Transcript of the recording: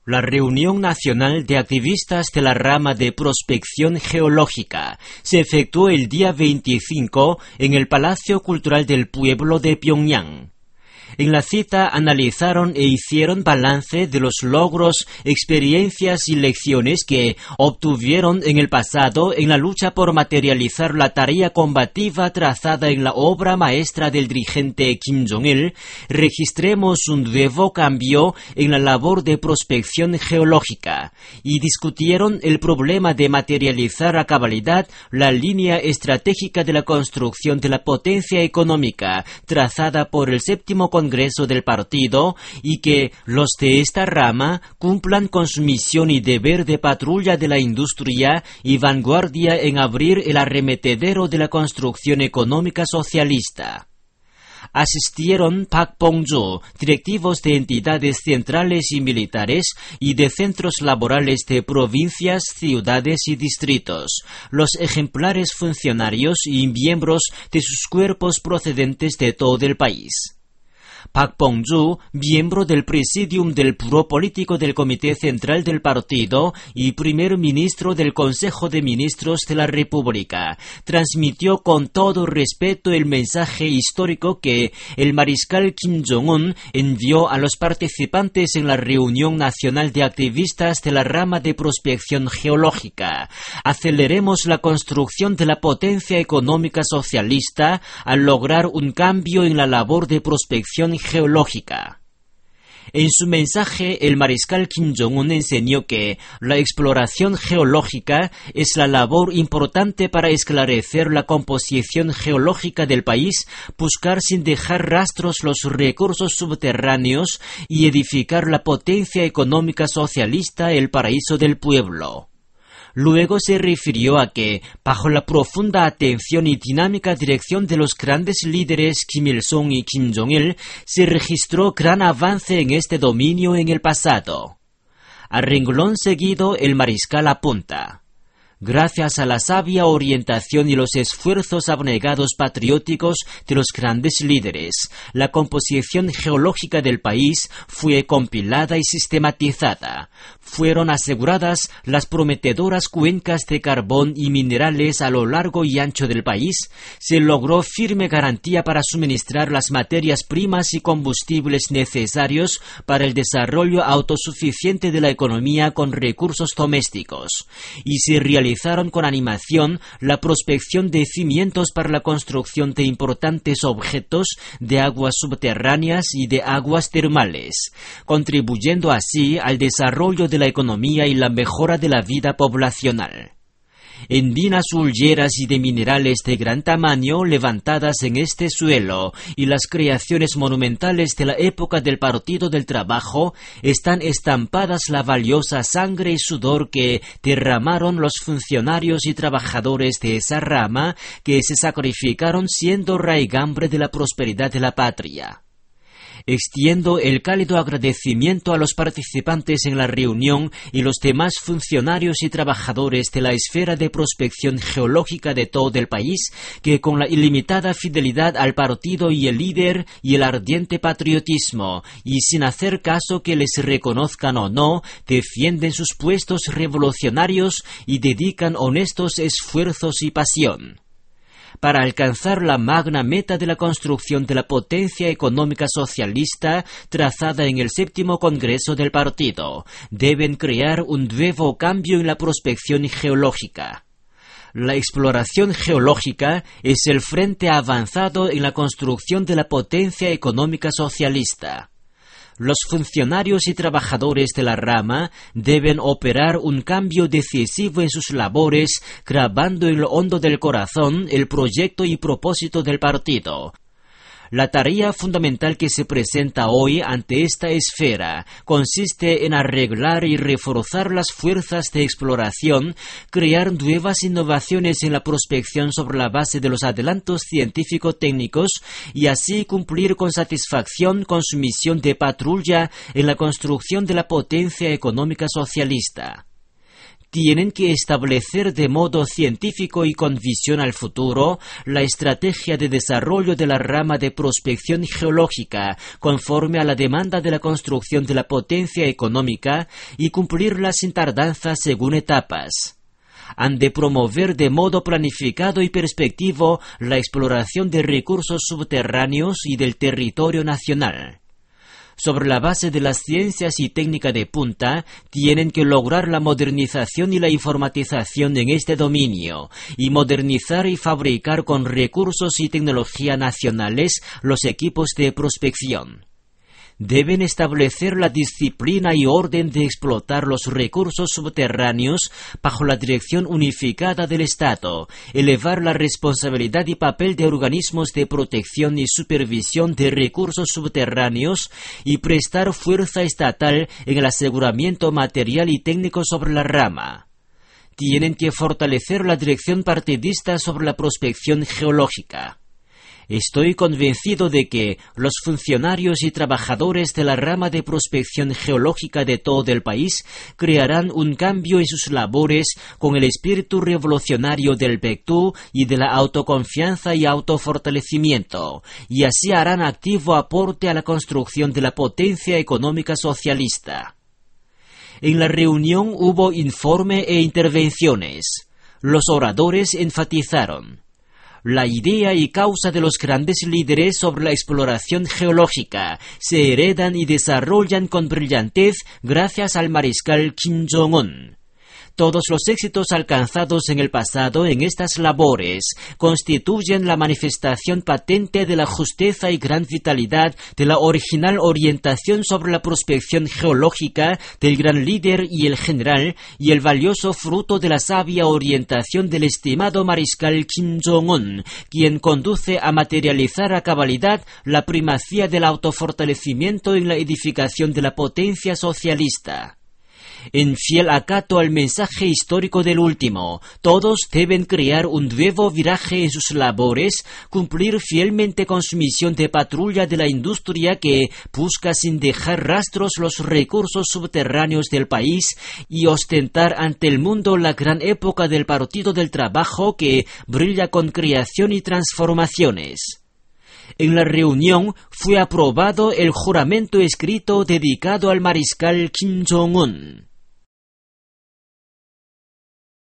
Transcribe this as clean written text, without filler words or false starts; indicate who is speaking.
Speaker 1: La reunión nacional de activistas de la rama de prospección geológica se efectuó el día 25 en el Palacio Cultural del Pueblo de Pyongyang. En la cita analizaron e hicieron balance de los logros, experiencias y lecciones que obtuvieron en el pasado en la lucha por materializar la tarea combativa trazada en la obra maestra del dirigente Kim Jong-il. Registremos un nuevo cambio en la labor de prospección geológica y discutieron el problema de materializar a cabalidad la línea estratégica de la construcción de la potencia económica trazada por el séptimo Congreso del partido y que los de esta rama cumplan con su misión y deber de patrulla de la industria y vanguardia en abrir el arremetedero de la construcción económica socialista. Asistieron Park Bong-joo, directivos de entidades centrales y militares y de centros laborales de provincias, ciudades y distritos, los ejemplares funcionarios y miembros de sus cuerpos procedentes de todo el país. Park Bong-joo, miembro del Presidium del Buró Político del Comité Central del Partido y primer ministro del Consejo de Ministros de la República, transmitió con todo respeto el mensaje histórico que el mariscal Kim Jong-un envió a los participantes en la reunión nacional de activistas de la rama de prospección geológica. Aceleremos la construcción de la potencia económica socialista al lograr un cambio en la labor de prospección geológica. En su mensaje, el mariscal Kim Jong-un enseñó que la exploración geológica es la labor importante para esclarecer la composición geológica del país, buscar sin dejar rastros los recursos subterráneos y edificar la potencia económica socialista, el paraíso del pueblo. Luego se refirió a que, bajo la profunda atención y dinámica dirección de los grandes líderes Kim Il-sung y Kim Jong-il, se registró gran avance en este dominio en el pasado. A renglón seguido, el mariscal apunta: gracias a la sabia orientación y los esfuerzos abnegados patrióticos de los grandes líderes, la composición geológica del país fue compilada y sistematizada. Fueron aseguradas las prometedoras cuencas de carbón y minerales a lo largo y ancho del país. Se logró firme garantía para suministrar las materias primas y combustibles necesarios para el desarrollo autosuficiente de la economía con recursos domésticos. Y se realizaron con animación la prospección de cimientos para la construcción de importantes objetos de aguas subterráneas y de aguas termales, contribuyendo así al desarrollo de la economía y la mejora de la vida poblacional. En minas hulleras y de minerales de gran tamaño levantadas en este suelo y las creaciones monumentales de la época del Partido del Trabajo están estampadas la valiosa sangre y sudor que derramaron los funcionarios y trabajadores de esa rama que se sacrificaron siendo raigambre de la prosperidad de la patria. Extiendo el cálido agradecimiento a los participantes en la reunión y los demás funcionarios y trabajadores de la esfera de prospección geológica de todo el país que con la ilimitada fidelidad al partido y el líder y el ardiente patriotismo y sin hacer caso que les reconozcan o no, defienden sus puestos revolucionarios y dedican honestos esfuerzos y pasión para alcanzar la magna meta de la construcción de la potencia económica socialista trazada en el séptimo Congreso del Partido. Deben crear un nuevo cambio en la prospección geológica. La exploración geológica es el frente avanzado en la construcción de la potencia económica socialista. Los funcionarios y trabajadores de la rama deben operar un cambio decisivo en sus labores, grabando en lo hondo del corazón el proyecto y propósito del partido. La tarea fundamental que se presenta hoy ante esta esfera consiste en arreglar y reforzar las fuerzas de exploración, crear nuevas innovaciones en la prospección sobre la base de los adelantos científico-técnicos y así cumplir con satisfacción con su misión de patrulla en la construcción de la potencia económica socialista. tienen que establecer de modo científico y con visión al futuro la estrategia de desarrollo de la rama de prospección geológica conforme a la demanda de la construcción de la potencia económica y cumplirla sin tardanza según etapas. Han de promover de modo planificado y perspectivo la exploración de recursos subterráneos y del territorio nacional. Sobre la base de las ciencias y técnica de punta, tienen que lograr la modernización y la informatización en este dominio, y modernizar y fabricar con recursos y tecnología nacionales los equipos de prospección. Deben establecer la disciplina y orden de explotar los recursos subterráneos bajo la dirección unificada del Estado, elevar la responsabilidad y papel de organismos de protección y supervisión de recursos subterráneos y prestar fuerza estatal en el aseguramiento material y técnico sobre la rama. Tienen que fortalecer la dirección partidista sobre la prospección geológica. Estoy convencido de que los funcionarios y trabajadores de la rama de prospección geológica de todo el país crearán un cambio en sus labores con el espíritu revolucionario del PECTU y de la autoconfianza y autofortalecimiento, y así harán activo aporte a la construcción de la potencia económica socialista. En la reunión hubo informe e intervenciones. Los oradores enfatizaron: la idea y causa de los grandes líderes sobre la exploración geológica se heredan y desarrollan con brillantez gracias al mariscal Kim Jong-un. Todos los éxitos alcanzados en el pasado en estas labores constituyen la manifestación patente de la justeza y gran vitalidad de la original orientación sobre la prospección geológica del gran líder y el general, y el valioso fruto de la sabia orientación del estimado mariscal Kim Jong-un, quien conduce a materializar a cabalidad la primacía del autofortalecimiento en la edificación de la potencia socialista. En fiel acato al mensaje histórico del último, todos deben crear un nuevo viraje en sus labores, cumplir fielmente con su misión de patrulla de la industria que busca sin dejar rastros los recursos subterráneos del país y ostentar ante el mundo la gran época del Partido del Trabajo que brilla con creación y transformaciones. En la reunión fue aprobado el juramento escrito dedicado al mariscal Kim Jong-un.